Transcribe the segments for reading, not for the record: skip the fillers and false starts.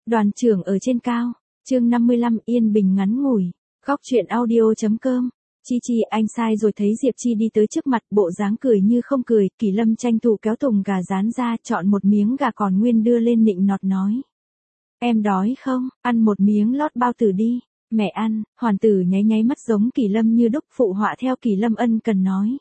Đoàn trưởng ở trên cao. Chương 55 yên bình ngắn ngủi. Góc truyện audio.com. Chi anh sai rồi. Thấy Diệp Chi đi tới trước mặt, bộ dáng cười như không cười, Kỳ Lâm tranh thủ kéo thùng gà rán ra, chọn một miếng gà còn nguyên đưa lên nịnh nọt nói. Em đói không, ăn một miếng lót bao tử đi. Mẹ ăn. Hoàn tử nháy nháy mắt giống Kỳ Lâm như đúc, phụ họa theo Kỳ Lâm ân cần nói.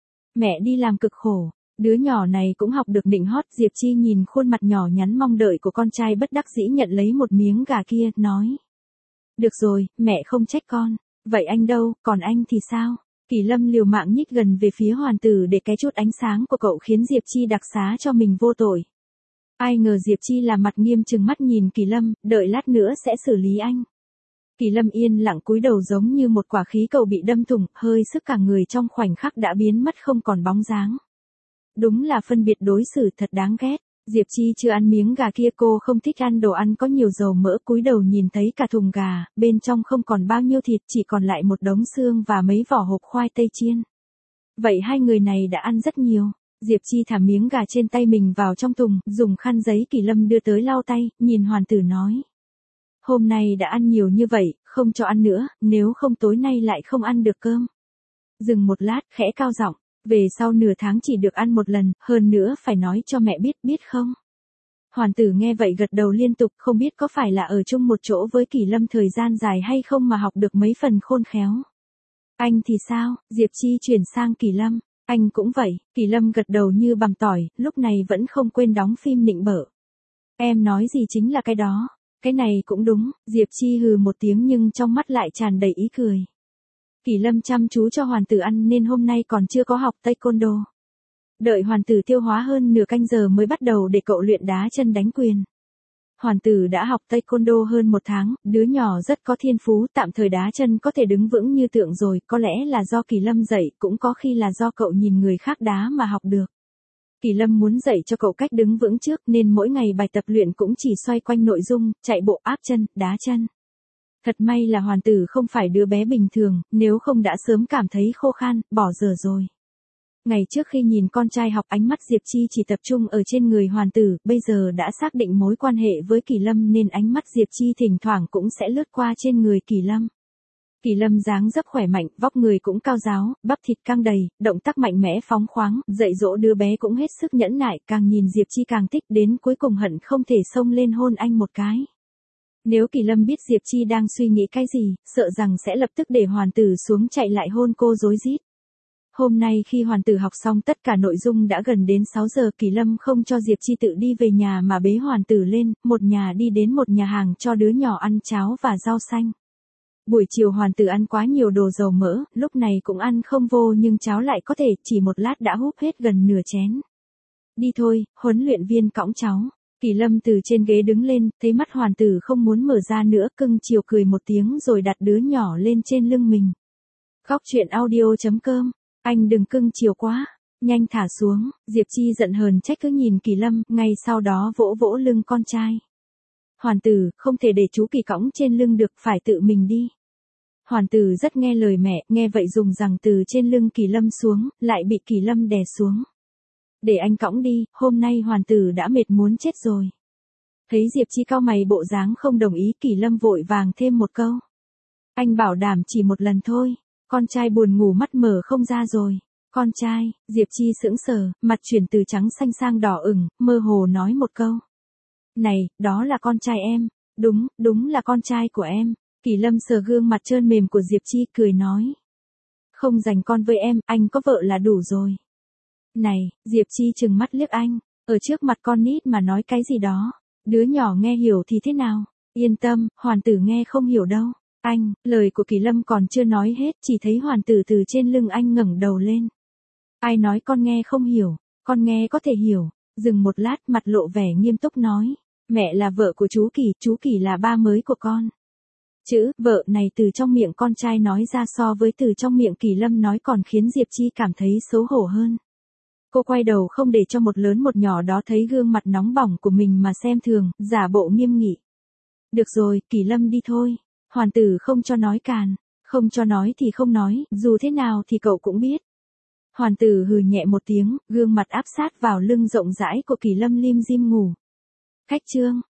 Mẹ đi làm cực khổ. Đứa nhỏ này cũng học được nịnh hót. Diệp Chi nhìn khuôn mặt nhỏ nhắn mong đợi của con trai, bất đắc dĩ nhận lấy một miếng gà kia, nói. Được rồi, mẹ không trách con. Vậy anh đâu, còn anh thì sao? Kỳ Lâm liều mạng nhích gần về phía Hoàn tử để cái chút ánh sáng của cậu khiến Diệp Chi đặc xá cho mình vô tội. Ai ngờ Diệp Chi là mặt nghiêm trừng mắt nhìn Kỳ Lâm, đợi lát nữa sẽ xử lý anh. Kỳ Lâm yên lặng cúi đầu giống như một quả khí cầu bị đâm thủng, hơi sức cả người trong khoảnh khắc đã biến mất không còn bóng dáng. Đúng là phân biệt đối xử thật đáng ghét. Diệp Chi chưa ăn miếng gà kia, cô không thích ăn đồ ăn có nhiều dầu mỡ, cúi đầu nhìn thấy cả thùng gà, bên trong không còn bao nhiêu thịt, chỉ còn lại một đống xương và mấy vỏ hộp khoai tây chiên. Vậy hai người này đã ăn rất nhiều. Diệp Chi thả miếng gà trên tay mình vào trong thùng, dùng khăn giấy Kỳ Lâm đưa tới lau tay, nhìn Hoàn tử nói. Hôm nay đã ăn nhiều như vậy, không cho ăn nữa, nếu không tối nay lại không ăn được cơm. Dừng một lát, khẽ cao giọng. Về sau nửa tháng chỉ được ăn một lần, hơn nữa phải nói cho mẹ biết không? Hoàn tử nghe vậy gật đầu liên tục, không biết có phải là ở chung một chỗ với Kỳ Lâm thời gian dài hay không mà học được mấy phần khôn khéo. Anh thì sao? Diệp Chi chuyển sang Kỳ Lâm. Anh cũng vậy. Kỳ Lâm gật đầu như bằm tỏi, lúc này vẫn không quên đóng phim nịnh bợ. Em nói gì chính là cái đó. Cái này cũng đúng. Diệp Chi hừ một tiếng nhưng trong mắt lại tràn đầy ý cười. Kỳ Lâm chăm chú cho Hoàn tử ăn nên hôm nay còn chưa có học taekwondo. Đợi Hoàn tử tiêu hóa hơn nửa canh giờ mới bắt đầu để cậu luyện đá chân đánh quyền. Hoàn tử đã học taekwondo hơn một tháng, đứa nhỏ rất có thiên phú, tạm thời đá chân có thể đứng vững như tượng rồi, có lẽ là do Kỳ Lâm dạy, cũng có khi là do cậu nhìn người khác đá mà học được. Kỳ Lâm muốn dạy cho cậu cách đứng vững trước nên mỗi ngày bài tập luyện cũng chỉ xoay quanh nội dung, chạy bộ, áp chân, đá chân. Thật may là Hoàn tử không phải đứa bé bình thường, nếu không đã sớm cảm thấy khô khan, bỏ dở rồi. Ngày trước khi nhìn con trai học, ánh mắt Diệp Chi chỉ tập trung ở trên người Hoàn tử, bây giờ đã xác định mối quan hệ với Kỳ Lâm nên ánh mắt Diệp Chi thỉnh thoảng cũng sẽ lướt qua trên người Kỳ Lâm. Kỳ Lâm dáng dấp khỏe mạnh, vóc người cũng cao ráo, bắp thịt căng đầy, động tác mạnh mẽ phóng khoáng, dạy dỗ đứa bé cũng hết sức nhẫn nại, càng nhìn Diệp Chi càng thích, đến cuối cùng hận không thể xông lên hôn anh một cái. Nếu Kỳ Lâm biết Diệp Chi đang suy nghĩ cái gì, sợ rằng sẽ lập tức để Hoàn tử xuống chạy lại hôn cô rối rít. Hôm nay khi Hoàn tử học xong tất cả nội dung đã gần đến 6 giờ, Kỳ Lâm không cho Diệp Chi tự đi về nhà mà bế Hoàn tử lên, một nhà đi đến một nhà hàng cho đứa nhỏ ăn cháo và rau xanh. Buổi chiều Hoàn tử ăn quá nhiều đồ dầu mỡ, lúc này cũng ăn không vô nhưng cháo lại có thể, chỉ một lát đã húp hết gần nửa chén. Đi thôi, huấn luyện viên cõng cháu. Kỳ Lâm từ trên ghế đứng lên, thấy mắt Hoàn tử không muốn mở ra nữa, cưng chiều cười một tiếng rồi đặt đứa nhỏ lên trên lưng mình. Góc truyện audio.com. Anh đừng cưng chiều quá, nhanh thả xuống. Diệp Chi giận hờn trách cứ nhìn Kỳ Lâm, ngay sau đó vỗ vỗ lưng con trai. Hoàn tử, không thể để chú Kỳ cõng trên lưng được, phải tự mình đi. Hoàn tử rất nghe lời mẹ, nghe vậy dùng rằng từ trên lưng Kỳ Lâm xuống, lại bị Kỳ Lâm đè xuống. Để anh cõng đi, hôm nay Hoàn tử đã mệt muốn chết rồi. Thấy Diệp Chi cau mày bộ dáng không đồng ý, Kỳ Lâm vội vàng thêm một câu. Anh bảo đảm chỉ một lần thôi. Con trai buồn ngủ mắt mở không ra rồi. Con trai, Diệp Chi sững sờ, mặt chuyển từ trắng xanh sang đỏ ửng, mơ hồ nói một câu. Này, đó là con trai em. Đúng là con trai của em. Kỳ Lâm sờ gương mặt trơn mềm của Diệp Chi cười nói. Không giành con với em, anh có vợ là đủ rồi. Này, Diệp Chi trừng mắt liếc anh, ở trước mặt con nít mà nói cái gì đó, đứa nhỏ nghe hiểu thì thế nào? Yên tâm, Hoàn tử nghe không hiểu đâu. Anh, lời của Kỳ Lâm còn chưa nói hết, chỉ thấy Hoàn tử từ trên lưng anh ngẩng đầu lên. Ai nói con nghe không hiểu, con nghe có thể hiểu. Dừng một lát, mặt lộ vẻ nghiêm túc nói. Mẹ là vợ của chú Kỳ là ba mới của con. Chữ vợ này từ trong miệng con trai nói ra so với từ trong miệng Kỳ Lâm nói còn khiến Diệp Chi cảm thấy xấu hổ hơn. Cô quay đầu không để cho một lớn một nhỏ đó thấy gương mặt nóng bỏng của mình mà xem thường, giả bộ nghiêm nghị. Được rồi, Kỳ Lâm đi thôi. Hoàn tử không cho nói càn. Không cho nói thì không nói, dù thế nào thì cậu cũng biết. Hoàn tử hừ nhẹ một tiếng, gương mặt áp sát vào lưng rộng rãi của Kỳ Lâm lim dim ngủ. Khách trương,